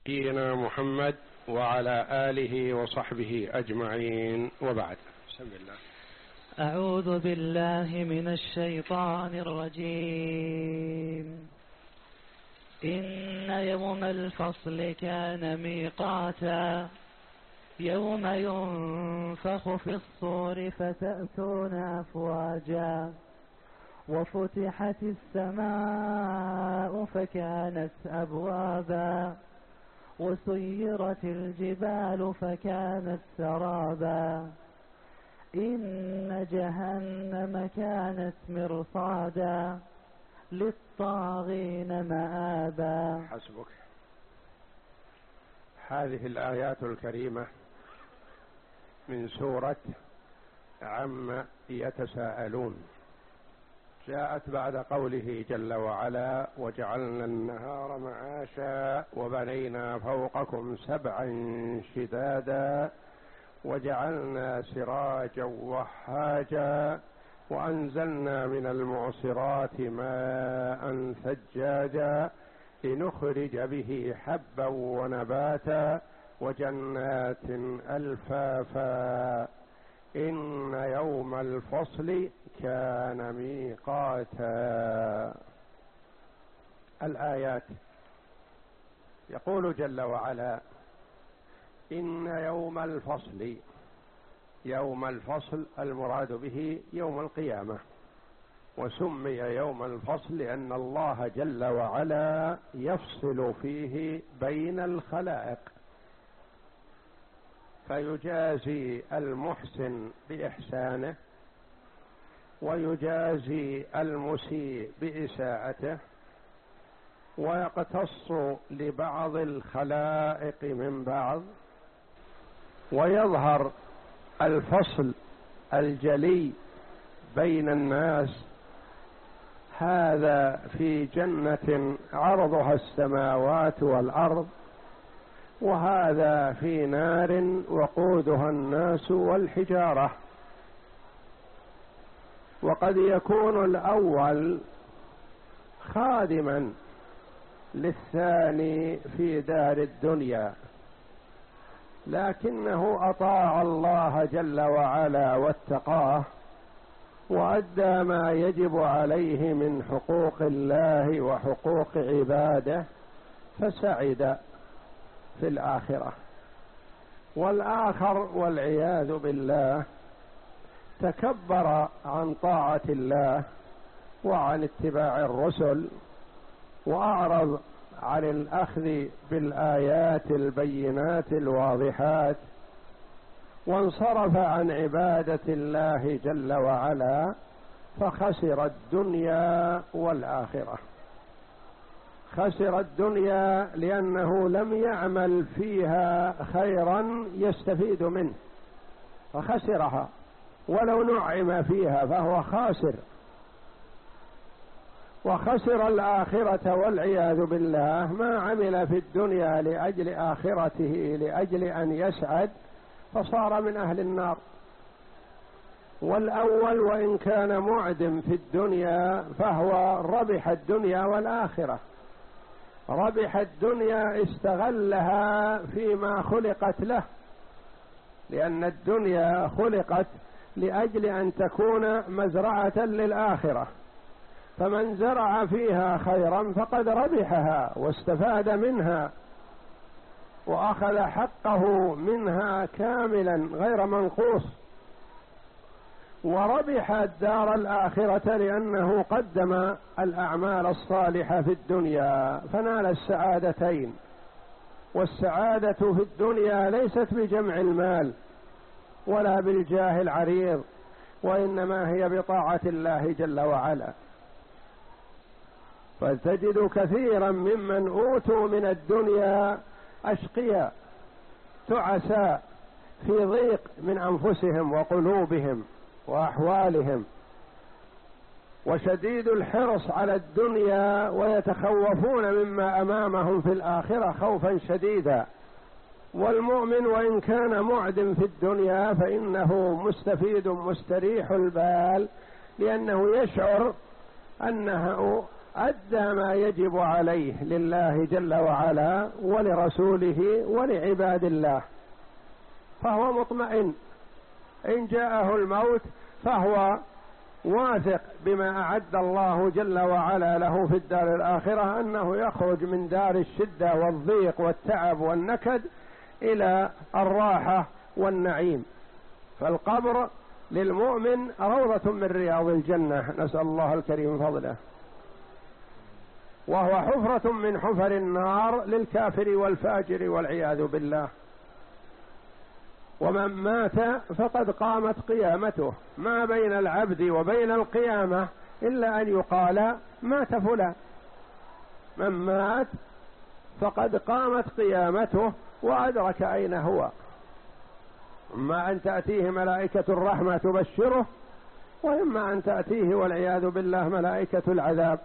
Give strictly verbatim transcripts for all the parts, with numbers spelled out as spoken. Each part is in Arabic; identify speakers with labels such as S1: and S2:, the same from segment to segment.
S1: نبينا محمد وعلى آله وصحبه أجمعين، وبعد. بسم الله.
S2: أعوذ بالله من الشيطان الرجيم. إن يوم الفصل كان ميقاتا يوم ينفخ في الصور فتأتون أفواجا وفتحت السماء فكانت أبوابا وسيرت الجبال فكانت سرابا إن جهنم كانت مرصادا للطاغين مآبا.
S1: حسبك. هذه الآيات الكريمة من سورة عما يتساءلون جاءت بعد قوله جل وعلا: وجعلنا النهار معاشا وبنينا فوقكم سبعا شدادا وجعلنا سراجا وهاجا وأنزلنا من المعصرات ماء ثجاجا لنخرج به حبا ونباتا وجنات ألفافا إن يوم الفصل كان ميقاتا. الآيات. يقول جل وعلا: إن يوم الفصل. يوم الفصل المراد به يوم القيامة، وسمي يوم الفصل لأن الله جل وعلا يفصل فيه بين الخلائق، فيجازي المحسن بإحسانه ويجازي المسيء بإساءته، ويقتص لبعض الخلائق من بعض، ويظهر الفصل الجلي بين الناس، هذا في جنة عرضها السماوات والأرض، وهذا في نار وقودها الناس والحجارة. وقد يكون الأول خادما للثاني في دار الدنيا، لكنه أطاع الله جل وعلا واتقاه وأدى ما يجب عليه من حقوق الله وحقوق عباده فسعد في الآخرة. والآخر والعياذ بالله تكبر عن طاعة الله وعن اتباع الرسل وأعرض عن الأخذ بالآيات البينات الواضحات، وانصرف عن عبادة الله جل وعلا، فخسر الدنيا والآخرة. خسر الدنيا لأنه لم يعمل فيها خيرا يستفيد منه فخسرها، ولو نعم فيها فهو خاسر. وخسر الآخرة والعياذ بالله، ما عمل في الدنيا لأجل آخرته لأجل أن يسعد فصار من أهل النار. والأول وإن كان معدم في الدنيا فهو ربح الدنيا والآخرة. ربح الدنيا استغلها فيما خلقت له، لأن الدنيا خلقت لأجل أن تكون مزرعة للآخرة، فمن زرع فيها خيرا فقد ربحها واستفاد منها وأخذ حقه منها كاملا غير منقوص. وربح الدار الآخرة لأنه قدم الأعمال الصالحة في الدنيا فنال السعادتين. والسعادة في الدنيا ليست بجمع المال ولا بالجاه العريض، وإنما هي بطاعة الله جل وعلا. فتجد كثيرا ممن أوتوا من الدنيا أشقياء تعساء في ضيق من أنفسهم وقلوبهم وأحوالهم، وشديد الحرص على الدنيا، ويتخوفون مما أمامهم في الآخرة خوفا شديدا. والمؤمن وإن كان معدم في الدنيا فإنه مستفيد مستريح البال، لأنه يشعر أنه أدى ما يجب عليه لله جل وعلا ولرسوله ولعباد الله، فهو مطمئن. إن جاءه الموت فهو واثق بما أعد الله جل وعلا له في الدار الآخرة، أنه يخرج من دار الشدة والضيق والتعب والنكد إلى الراحة والنعيم. فالقبر للمؤمن روضة من رياض الجنة، نسأل الله الكريم فضله، وهو حفرة من حفر النار للكافر والفاجر والعياذ بالله. ومن مات فقد قامت قيامته، ما بين العبد وبين القيامة إلا أن يقال مات فلان. من مات فقد قامت قيامته وأدرك أين هو، إما أن تأتيه ملائكة الرحمة تبشره، وإما أن تأتيه والعياذ بالله ملائكة العذاب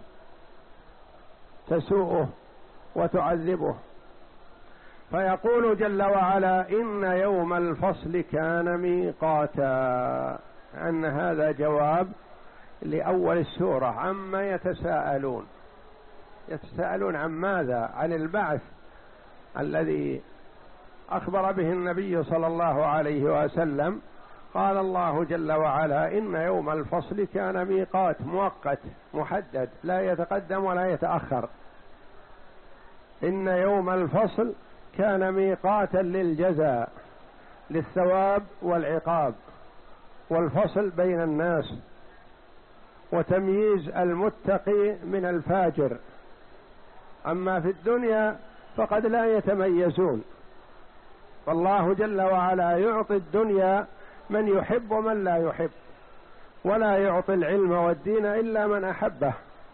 S1: تسوءه وتعذبه. فيقول جل وعلا: إن يوم الفصل كان ميقاتا. أن هذا جواب لأول السورة عما يتساءلون. يتساءلون عن ماذا؟ عن البعث الذي أخبر به النبي صلى الله عليه وسلم. قال الله جل وعلا: إن يوم الفصل كان ميقات، مؤقت محدد، لا يتقدم ولا يتأخر. إن يوم الفصل كان ميقاتا للجزاء، للثواب والعقاب، والفصل بين الناس، وتمييز المتقي من الفاجر. أما في الدنيا فقد لا يتميزون، فالله جل وعلا يعطي الدنيا من يحب ومن لا يحب، ولا يعطي العلم والدين إلا من أحبه.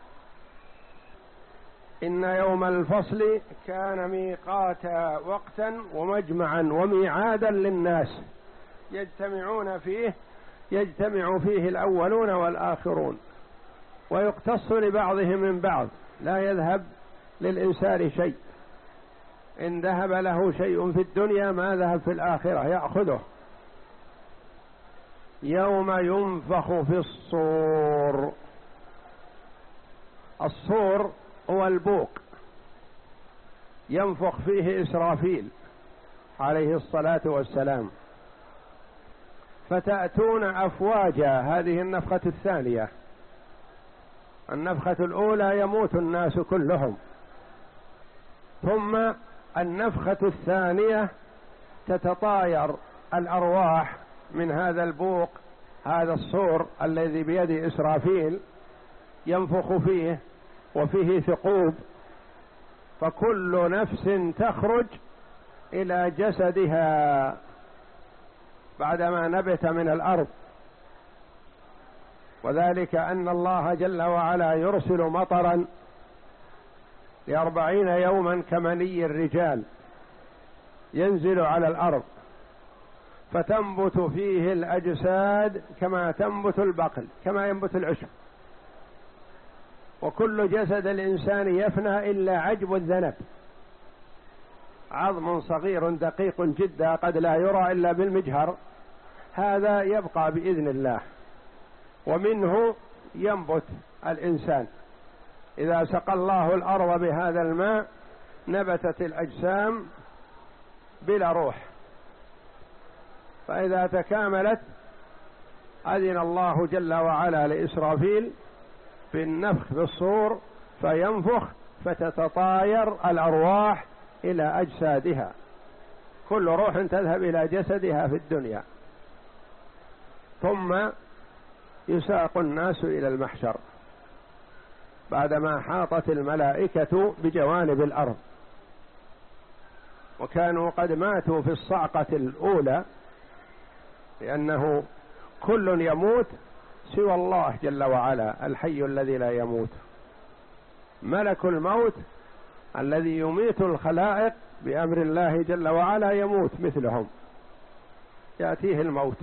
S1: إن يوم الفصل كان ميقاتا، وقتا ومجمعا وميعادا للناس يجتمعون فيه، يجتمع فيه الأولون والآخرون، ويقتص لبعضهم من بعض، لا يذهب للإنسان شيء. إن ذهب له شيء في الدنيا ما ذهب في الآخرة، يأخذه. يوم ينفخ في الصور. الصور هو البوق، ينفخ فيه إسرافيل عليه الصلاة والسلام، فتأتون أفواجا. هذه النفخة الثانية. النفخة الأولى يموت الناس كلهم، ثم النفخة الثانية تتطاير الأرواح من هذا البوق، هذا الصور الذي بيد إسرافيل، ينفخ فيه وفيه ثقوب، فكل نفس تخرج إلى جسدها بعدما نبت من الأرض. وذلك أن الله جل وعلا يرسل مطرا لأربعين يوما كمني الرجال، ينزل على الأرض فتنبت فيه الأجساد كما تنبت البقل، كما ينبت العشب. وكل جسد الإنسان يفنى إلا عجب الذنب، عظم صغير دقيق جدا قد لا يرى إلا بالمجهر، هذا يبقى بإذن الله، ومنه ينبت الإنسان. إذا سقى الله الأرض بهذا الماء نبتت الأجسام بلا روح، فإذا تكاملت أذن الله جل وعلا لإسرافيل بالنفخ في الصور فينفخ، فتتطاير الأرواح إلى أجسادها، كل روح تذهب إلى جسدها في الدنيا، ثم يساق الناس إلى المحشر بعدما حاطت الملائكة بجوانب الأرض، وكانوا قد ماتوا في الصعقة الأولى، لأنه كل يموت سوى الله جل وعلا الحي الذي لا يموت. ملك الموت الذي يميت الخلائق بأمر الله جل وعلا يموت مثلهم، يأتيه الموت،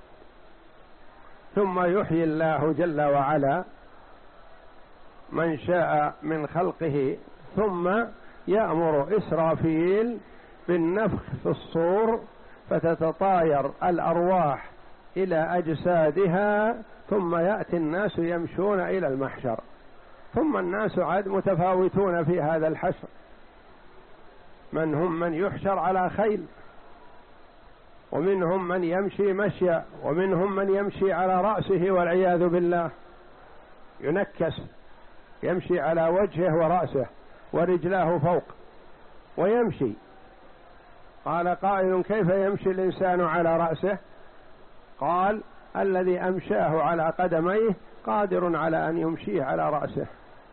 S1: ثم يحيي الله جل وعلا من شاء من خلقه، ثم يأمر إسرافيل بالنفخ في الصور فتتطاير الأرواح إلى أجسادها، ثم يأتي الناس يمشون إلى المحشر. ثم الناس عاد متفاوتون في هذا الحشر، من هم من يحشر على خيل، ومنهم من يمشي مشيا، ومنهم من يمشي على رأسه والعياذ بالله، ينكس يمشي على وجهه ورأسه ورجلاه فوق ويمشي. قال قائل كيف يمشي الإنسان على رأسه؟ قال الذي أمشاه على قدميه قادر على أن يمشيه على رأسه.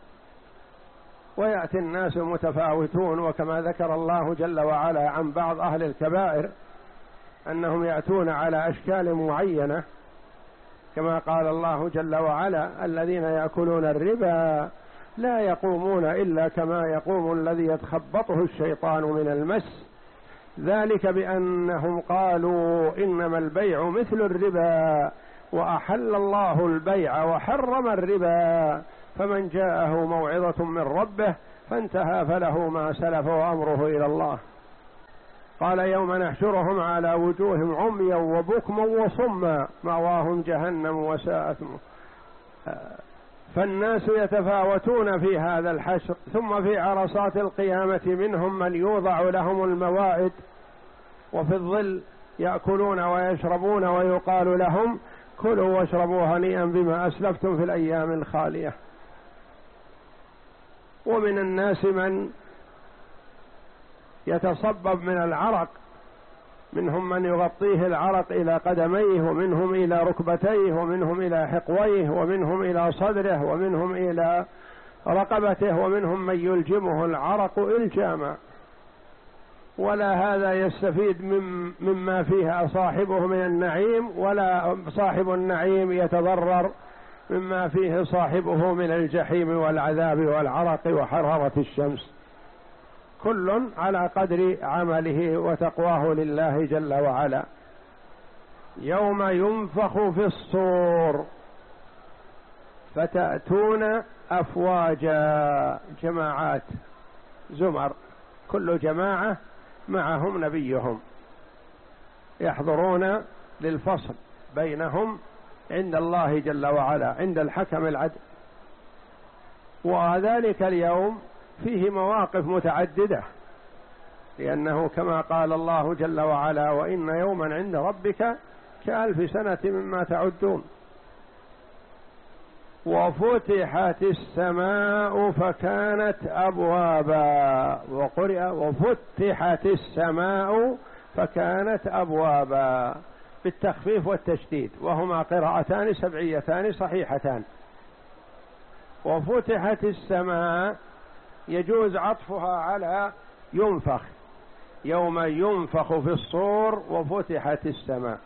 S1: ويأتي الناس متفاوتون، وكما ذكر الله جل وعلا عن بعض أهل الكبائر أنهم يأتون على أشكال معينة، كما قال الله جل وعلا الذين يأكلون الربا لا يقومون إلا كما يقوم الذي يتخبطه الشيطان من المس، ذلك بأنهم قالوا إنما البيع مثل الربا وأحل الله البيع وحرم الربا، فمن جاءه موعظة من ربه فانتهى فله ما سلف وأمره إلى الله. قال يوم نحشرهم على وجوههم عميا وبكما وصما مأواهم جهنم وساءت. فالناس يتفاوتون في هذا الحشر. ثم في عرصات القيامة منهم من يوضع لهم الموائد وفي الظل يأكلون ويشربون ويقال لهم كلوا واشربوا هنيئا بما أسلفتم في الأيام الخالية. ومن الناس من يتصبب من العرق، منهم من يغطيه العرق إلى قدميه، ومنهم إلى ركبتيه، ومنهم إلى حقويه، ومنهم إلى صدره، ومنهم إلى رقبته، ومنهم من يلجمه العرق إلجاما، ولا هذا يستفيد من مما فيها صاحبه من النعيم، ولا صاحب النعيم يتضرر مما فيه صاحبه من الجحيم والعذاب والعرق وحرارة الشمس. كل على قدر عمله وتقواه لله جل وعلا. يوم ينفخ في الصور فتأتون أفواجا، جماعات زمر، كل جماعة معهم نبيهم يحضرون للفصل بينهم عند الله جل وعلا عند الحكم العدل. وذلك اليوم فيه مواقف متعددة، لأنه كما قال الله جل وعلا وإن يوما عند ربك كألف سنة مما تعدون. وفتحت السماء فكانت أبوابا، وقرئ وفتحت السماء فكانت أبوابا بالتخفيف والتشديد، وهما قراءتان سبعيتان صحيحتان. وفتحت السماء يجوز عطفها على ينفخ، يوم ينفخ في الصور وفتحت السماء.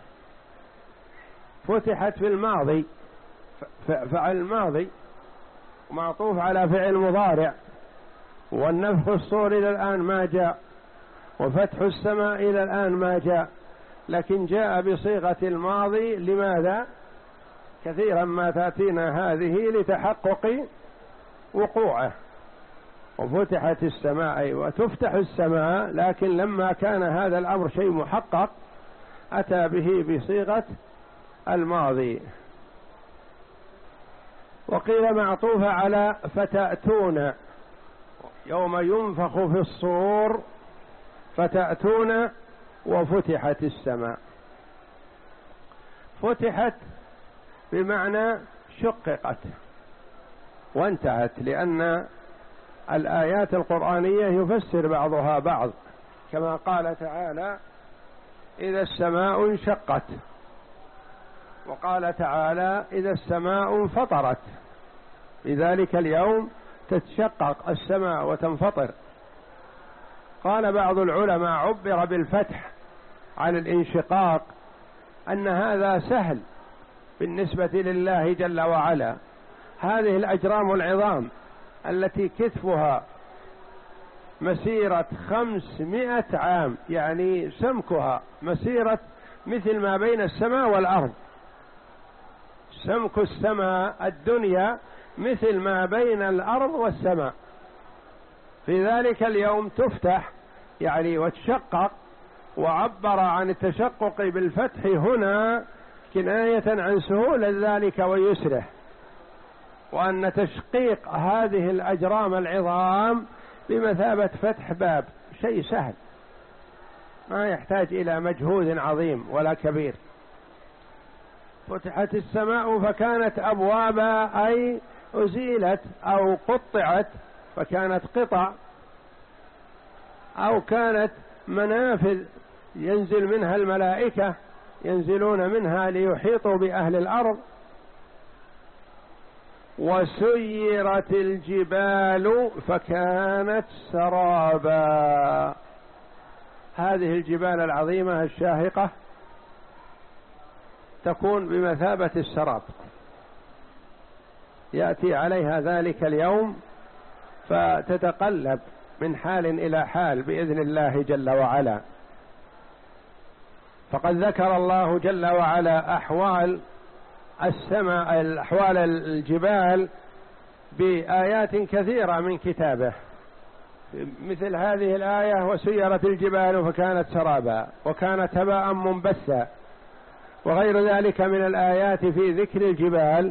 S1: فتحت في الماضي، فعل الماضي معطوف على فعل مضارع، والنفخ الصور إلى الآن ما جاء، وفتح السماء إلى الآن ما جاء، لكن جاء بصيغة الماضي. لماذا؟ كثيرا ما تأتينا هذه لتحقق وقوعه. وفتحت السماء وتفتح السماء، لكن لما كان هذا الأمر شيء محقق أتى به بصيغة الماضي. وقيل معطوفة على فتأتون، يوم ينفخ في الصور فتأتون وفتحت السماء. فتحت بمعنى شققت وانتهت، لأن الآيات القرآنية يفسر بعضها بعض، كما قال تعالى إذا السماء انشقت، وقال تعالى إذا السماء انفطرت، لذلك اليوم تتشقق السماء وتنفطر. قال بعض العلماء عبر بالفتح عن الانشقاق أن هذا سهل بالنسبة لله جل وعلا. هذه الأجرام العظام التي كتفها مسيرة خمسمائة عام، يعني سمكها مسيرة مثل ما بين السماء والأرض، سمك السماء الدنيا مثل ما بين الأرض والسماء، في ذلك اليوم تفتح يعني وتشقق. وعبر عن التشقق بالفتح هنا كناية عن سهولة ذلك ويسره، وأن تشقيق هذه الأجرام العظام بمثابة فتح باب شيء سهل، ما يحتاج إلى مجهود عظيم ولا كبير. فتحت السماء فكانت أبوابا، أي أزيلت أو قطعت فكانت قطع، أو كانت منافذ ينزل منها الملائكة، ينزلون منها ليحيطوا بأهل الأرض. وسيرت الجبال فكانت سرابا، هذه الجبال العظيمة الشاهقة تكون بمثابة السراب، يأتي عليها ذلك اليوم فتتقلب من حال إلى حال بإذن الله جل وعلا. فقد ذكر الله جل وعلا أحوال السماء، أحوال الجبال بآيات كثيرة من كتابه، مثل هذه الآية: وسيرت الجبال فكانت سرابا وكانت هباء منبثا، وغير ذلك من الآيات في ذكر الجبال.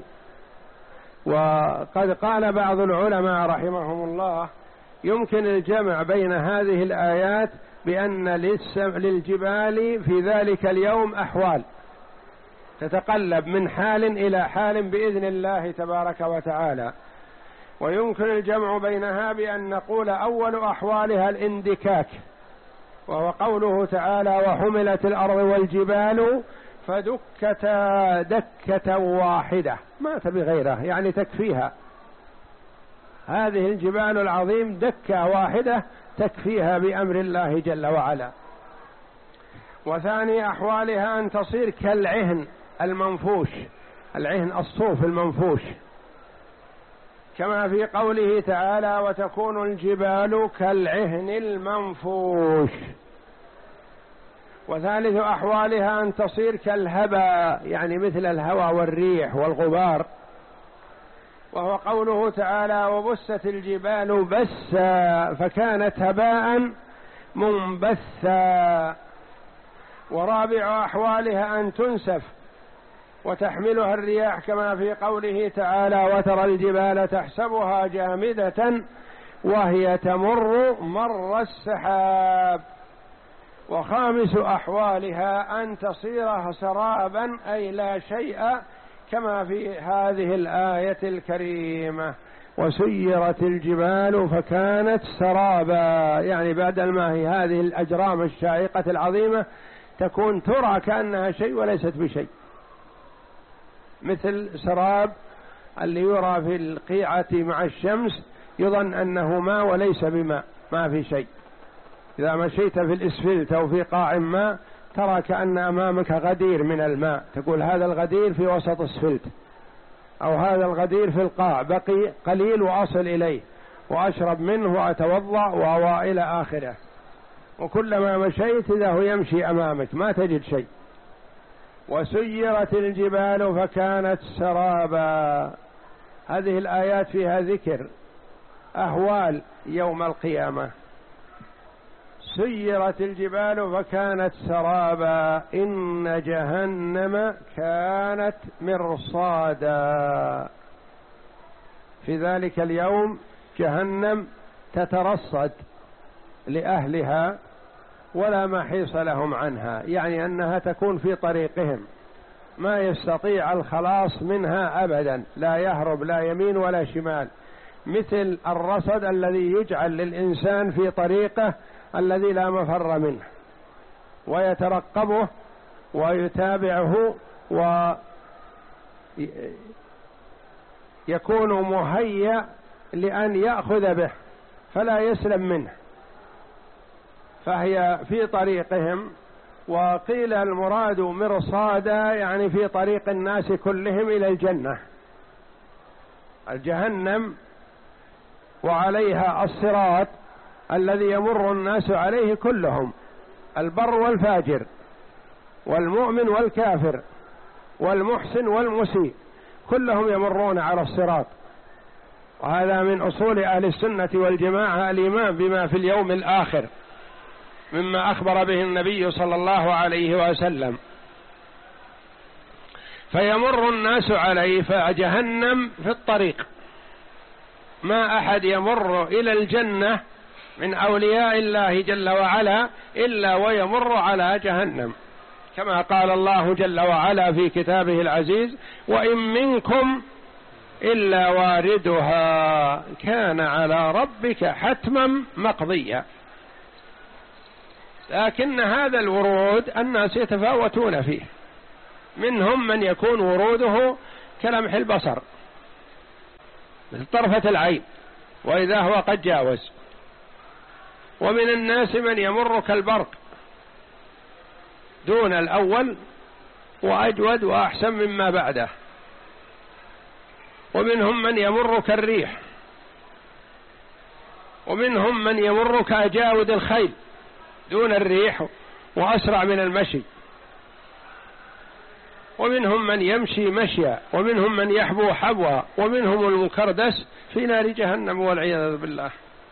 S1: وقد قال بعض العلماء رحمهم الله: يمكن الجمع بين هذه الآيات بأن للجبال في ذلك اليوم أحوال تتقلب من حال إلى حال بإذن الله تبارك وتعالى، ويمكن الجمع بينها بأن نقول أول أحوالها الاندكاك، وهو قوله تعالى: وحملت الأرض والجبال فدكتا دكة واحدة، ما تبي غيرها، يعني تكفيها هذه الجبال العظيم دكة واحدة تكفيها بأمر الله جل وعلا. وثاني أحوالها أن تصير كالعهن المنفوش، العهن الصوف المنفوش، كما في قوله تعالى: وتكون الجبال كالعهن المنفوش. وثالث أحوالها أن تصير كالهباء، يعني مثل الهواء والريح والغبار، وهو قوله تعالى: وبست الجبال بسا فكانت هباء منبثا. ورابع أحوالها أن تنسف وتحملها الرياح، كما في قوله تعالى: وترى الجبال تحسبها جامدة وهي تمر مر السحاب. وخامس أحوالها أن تصير سرابا، أي لا شيء، كما في هذه الآية الكريمة: وسيرت الجبال فكانت سرابا، يعني بدل ما هي هذه الأجرام الشاهقة العظيمة تكون ترى كأنها شيء وليست بشيء، مثل سراب اللي يرى في القيعة مع الشمس يظن أنه ماء وليس بماء، ما في شيء. إذا مشيت في الإسفلت أو في قاع ماء ترى كأن أمامك غدير من الماء، تقول هذا الغدير في وسط السفلت، أو هذا الغدير في القاع بقي قليل وأصل إليه وأشرب منه وأتوضأ وإلى آخره. وكلما مشيت إذا هو يمشي أمامك ما تجد شيء. وسيرت الجبال فكانت سرابا، هذه الآيات فيها ذكر أهوال يوم القيامة. سيرت الجبال فكانت سرابا إن جهنم كانت مرصادا. في ذلك اليوم جهنم تترصد لأهلها ولا محيص لهم عنها، يعني أنها تكون في طريقهم، ما يستطيع الخلاص منها أبدا، لا يهرب لا يمين ولا شمال، مثل الرصد الذي يجعل للإنسان في طريقه الذي لا مفر منه، ويترقبه ويتابعه ويكون مهيأ لأن يأخذ به فلا يسلم منه، فهي في طريقهم. وقيل المراد مرصادا يعني في طريق الناس كلهم إلى الجنة. الجهنم وعليها الصراط الذي يمر الناس عليه كلهم، البر والفاجر والمؤمن والكافر والمحسن والمسيء، كلهم يمرون على الصراط. وهذا من أصول أهل السنة والجماعة الإيمان بما في اليوم الآخر مما أخبر به النبي صلى الله عليه وسلم. فيمر الناس عليه، فجهنم في الطريق ما أحد يمر إلى الجنة من أولياء الله جل وعلا إلا ويمر على جهنم، كما قال الله جل وعلا في كتابه العزيز: وإن منكم إلا واردها كان على ربك حتما مقضيا. لكن هذا الورود الناس يتفاوتون فيه، منهم من يكون وروده كلمح البصر مثل طرفة العين وإذا هو قد جاوز، ومن الناس من يمر كالبرق دون الأول وأجود وأحسن مما بعده، ومنهم من يمر كالريح، ومنهم من يمر كأجاود الخيل دون الريح وأسرع من المشي، ومنهم من يمشي مشيا، ومنهم من يحبو حبوا، ومنهم المكردس في نار جهنم والعياذ بالله.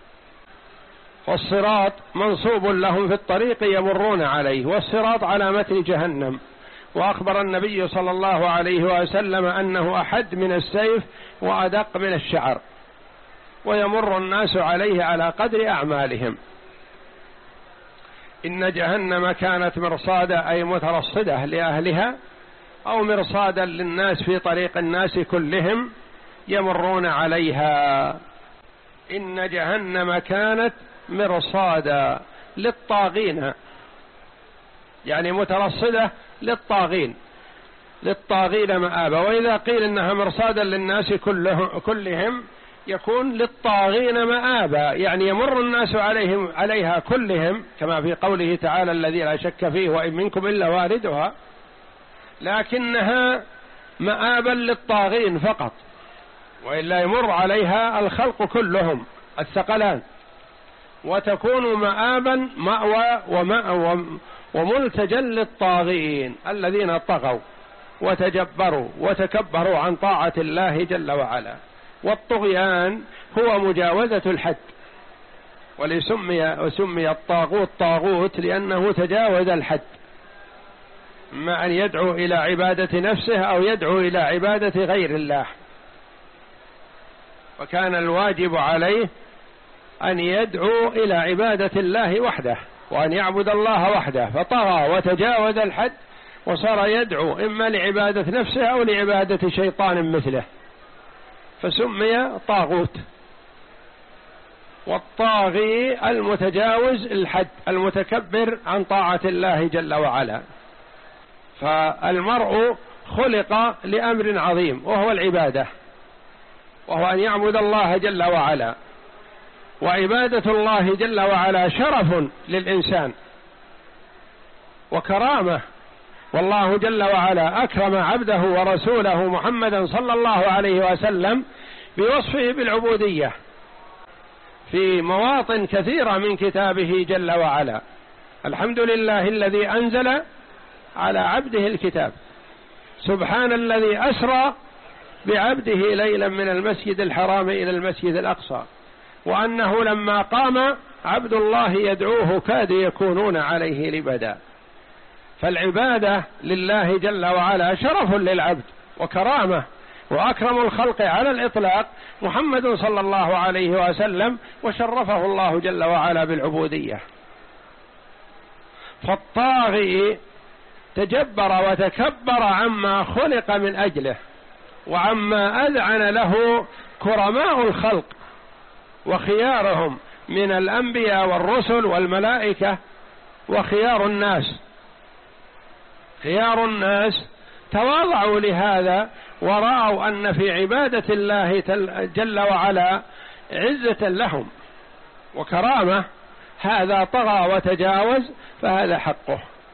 S1: والصراط منصوب لهم في الطريق يمرون عليه، والصراط على متن جهنم. وأخبر النبي صلى الله عليه وسلم أنه أحد من السيف وأدق من الشعر، ويمر الناس عليه على قدر أعمالهم. إن جهنم كانت مرصادا أي مترصدة لأهلها، أو مرصادا للناس في طريق الناس كلهم يمرون عليها. إن جهنم كانت مرصادا للطاغين، يعني مترصدة للطاغين، للطاغين مآبا. وإذا قيل إنها مرصادا للناس كلهم يكون للطاغين مآبا، يعني يمر الناس عليهم عليها كلهم، كما في قوله تعالى: الذي لا شك فيه وإن منكم إلا واردها، لكنها مآبا للطاغين فقط، وإلا يمر عليها الخلق كلهم الثقلان، وتكون مآبا مأوى ومأوى وملتجا للطاغين الذين طغوا وتجبروا وتكبروا عن طاعة الله جل وعلا. والطغيان هو مجاوزة الحد، ولسمي وسمي الطاغوت طاغوت لأنه تجاوز الحد، ما أن يدعو إلى عبادة نفسه أو يدعو إلى عبادة غير الله. وكان الواجب عليه أن يدعو إلى عبادة الله وحده، وأن يعبد الله وحده، فطغى وتجاوز الحد وصار يدعو إما لعبادة نفسه أو لعبادة شيطان مثله، فسمي طاغوت. والطاغي المتجاوز الحد المتكبر عن طاعة الله جل وعلا. فالمرء خلق لأمر عظيم وهو العبادة، وهو أن يعبد الله جل وعلا. وعبادة الله جل وعلا شرف للإنسان وكرامة، والله جل وعلا أكرم عبده ورسوله محمدا صلى الله عليه وسلم بوصفه بالعبودية في مواطن كثيرة من كتابه جل وعلا. الحمد لله الذي أنزل على عبده الكتاب، سبحان الذي أسرى بعبده ليلا من المسجد الحرام إلى المسجد الأقصى، وأنه لما قام عبد الله يدعوه كادوا يكونون عليه لبدا. فالعبادة لله جل وعلا شرف للعبد وكرامة، وأكرم الخلق على الإطلاق محمد صلى الله عليه وسلم، وشرفه الله جل وعلا بالعبودية. فالطاغي تجبر وتكبر عما خلق من أجله، وعما أذعن له كرماء الخلق وخيارهم من الأنبياء والرسل والملائكة وخيار الناس. خيار الناس تواضعوا لهذا ورأوا أن في عبادة الله جل وعلا عزة لهم وكرامة، هذا طغى وتجاوز فهذا حقه.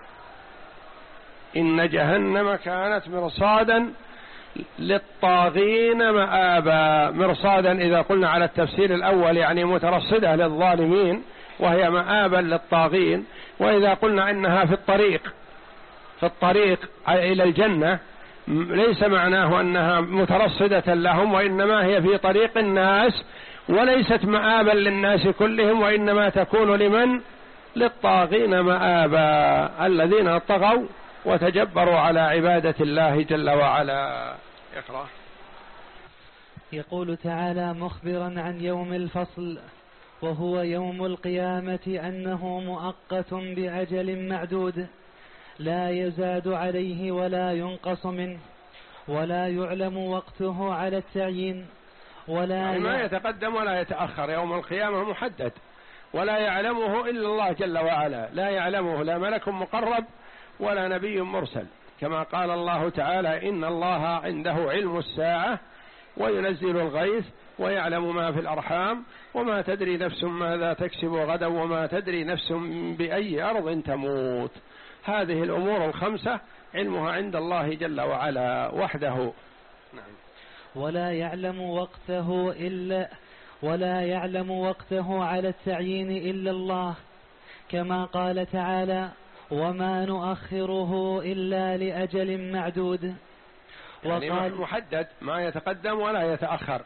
S1: إن جهنم كانت مرصادا للطاغين مآبا. مرصادا إذا قلنا على التفسير الأول يعني مترصدة للظالمين، وهي مآبا للطاغين. وإذا قلنا إنها في الطريق في الطريق إلى الجنة ليس معناه أنها مترصدة لهم، وإنما هي في طريق الناس، وليست مآبا للناس كلهم، وإنما تكون لمن؟ للطاغين مآبا، الذين طغوا وتجبروا على عبادة الله جل وعلا. اقرأ.
S2: يقول تعالى مخبرا عن يوم الفصل وهو يوم القيامة أنه مؤقت بأجل معدود لا يزاد عليه ولا ينقص منه ولا يعلم وقته على التعيين ولا
S1: يعني ما يتقدم ولا يتأخر. يوم القيامة محدد ولا يعلمه إلا الله جل وعلا، لا يعلمه لا ملك مقرب ولا نبي مرسل، كما قال الله تعالى إن الله عنده علم الساعة وينزل الغيث ويعلم ما في الأرحام وما تدري نفس ماذا تكسب غدا وما تدري نفس بأي أرض تموت. هذه الأمور الخمسة علمها عند الله جل وعلا وحده.
S2: ولا يعلم وقته إلا ولا يعلم وقته على التعيين إلا الله، كما قال تعالى وما نؤخره إلا لأجل معدود.
S1: يعني وقال محدد ما يتقدم ولا يتأخر.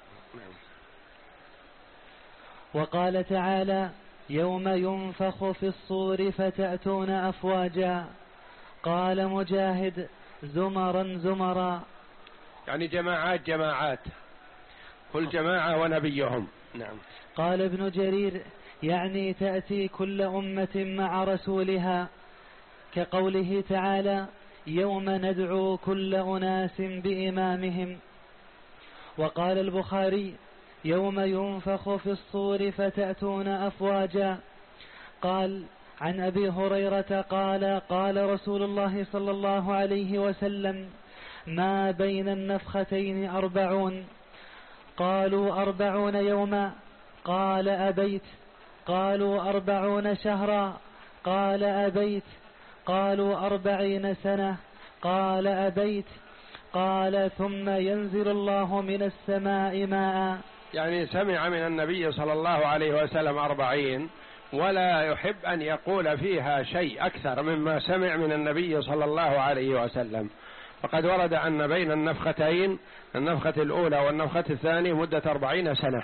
S2: وقال تعالى يوم ينفخ في الصور فتأتون أفواجا. قال مجاهد زمرا زمرا،
S1: يعني جماعات جماعات كل جماعة ونبيهم. نعم.
S2: قال ابن جرير يعني تأتي كل أمة مع رسولها، كقوله تعالى يوم ندعو كل أناس بإمامهم. وقال البخاري يوم ينفخ في الصور فتأتون أفواجا. قال عن أبي هريرة قال قال رسول الله صلى الله عليه وسلم ما بين النفختين أربعون. قالوا أربعون يوما. قال أبيت. قالوا أربعون شهرا. قال أبيت. قالوا أربعين سنة. قال أبيت. قال ثم ينزل الله من السماء ماء.
S1: يعني سمع من النبي صلى الله عليه وسلم أربعين ولا يحب أن يقول فيها شيء أكثر مما سمع من النبي صلى الله عليه وسلم. فقد ورد أن بين النفختين النفخة الأولى والنفخة الثانية مدة أربعين سنة.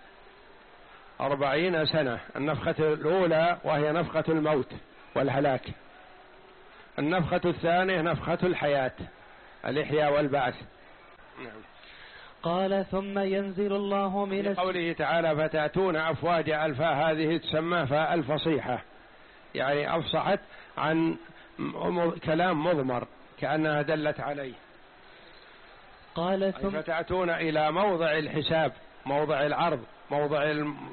S1: أربعين سنة النفخة الأولى وهي نفخة الموت والهلاك، النفخة الثانية نفخة الحياة الإحياء والبعث. نعم.
S2: قال ثم ينزل الله من
S1: قوله تعالى فتأتون أفواج ألفا، هذه تسمى فاء الفصيحة، يعني أفصحت عن كلام مضمر كأنها دلت عليه.
S2: قال ثم
S1: فتأتون إلى موضع الحساب، موضع العرض، موضع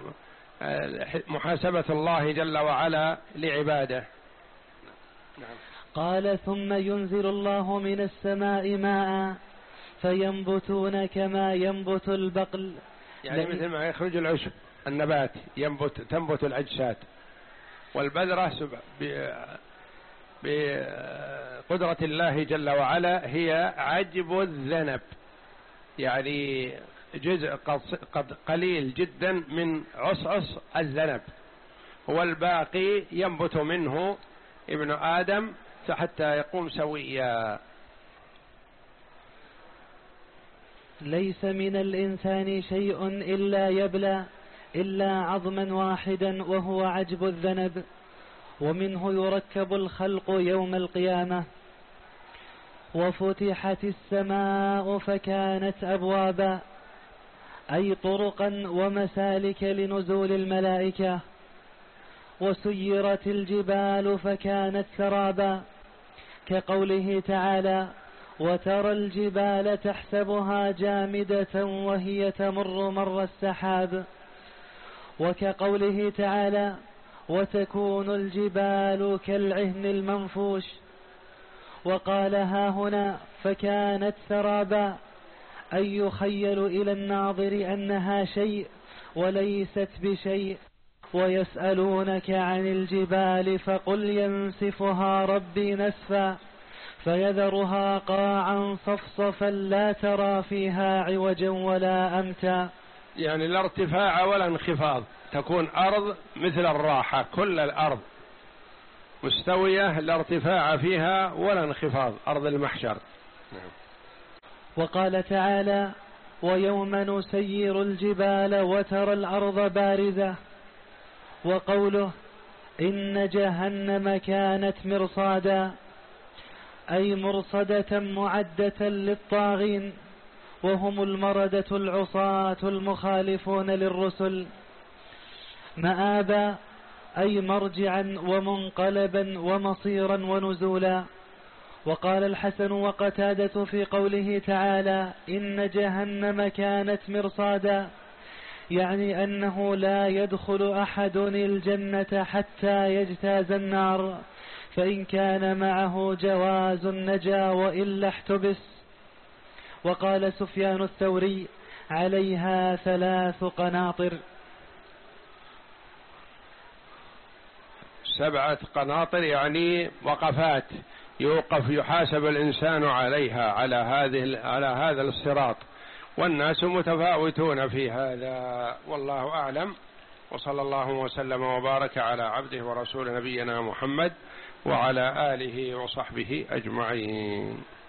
S1: محاسبة الله جل وعلا لعباده.
S2: نعم. قال ثم ينزل الله من السماء ماء فينبتون كما ينبت البقل،
S1: يعني مثل ما يخرج العشب النبات ينبت تنبت الأجساد. والبذرة بقدرة الله جل وعلا هي عجب الذنب، يعني جزء قليل جدا من عصعص الذنب، والباقي ينبت منه ابن آدم حتى يقوم سويا.
S2: ليس من الإنسان شيء إلا يبلى إلا عظما واحدا وهو عجب الذنب، ومنه يركب الخلق يوم القيامة. وفتحت السماء فكانت أبوابا، أي طرقا ومسالك لنزول الملائكة. وسيرت الجبال فكانت سرابا، كقوله تعالى وترى الجبال تحسبها جامدة وهي تمر مر السحاب. وكقوله تعالى وتكون الجبال كالعهن المنفوش. وقال ها هنا فكانت سرابا، أي يخيل إلى الناظر أنها شيء وليست بشيء. ويسألونك عن الجبال فقل ينسفها ربي نسفا فيذرها قاعا صفصفا لا ترى فيها عوجا ولا أمتا.
S1: يعني لا ارتفاع ولا انخفاض، تكون أرض مثل الراحة، كل الأرض مستوية لا ارتفاع فيها ولا انخفاض، أرض المحشر.
S2: وقال تعالى ويوم نسير الجبال وترى الأرض بارزة. وقوله إن جهنم كانت مرصادا، أي مرصدة معدة للطاغين. وهم المردة العصاة المخالفون للرسل. مآبا أي مرجعا ومنقلبا ومصيرا ونزولا. وقال الحسن وقتادة في قوله تعالى إن جهنم كانت مرصادا، يعني أنه لا يدخل أحد الجنة حتى يجتاز النار، فإن كان معه جواز نجا وإلا احتبس. وقال سفيان الثوري عليها ثلاث قناطر.
S1: سبعة قناطر يعني وقفات يوقف يحاسب الإنسان عليها على هذه على هذا الصراط، والناس متفاوتون في هذا، والله أعلم. وصلى الله وسلم وبارك على عبده ورسول نبينا محمد وعلى آله وصحبه أجمعين.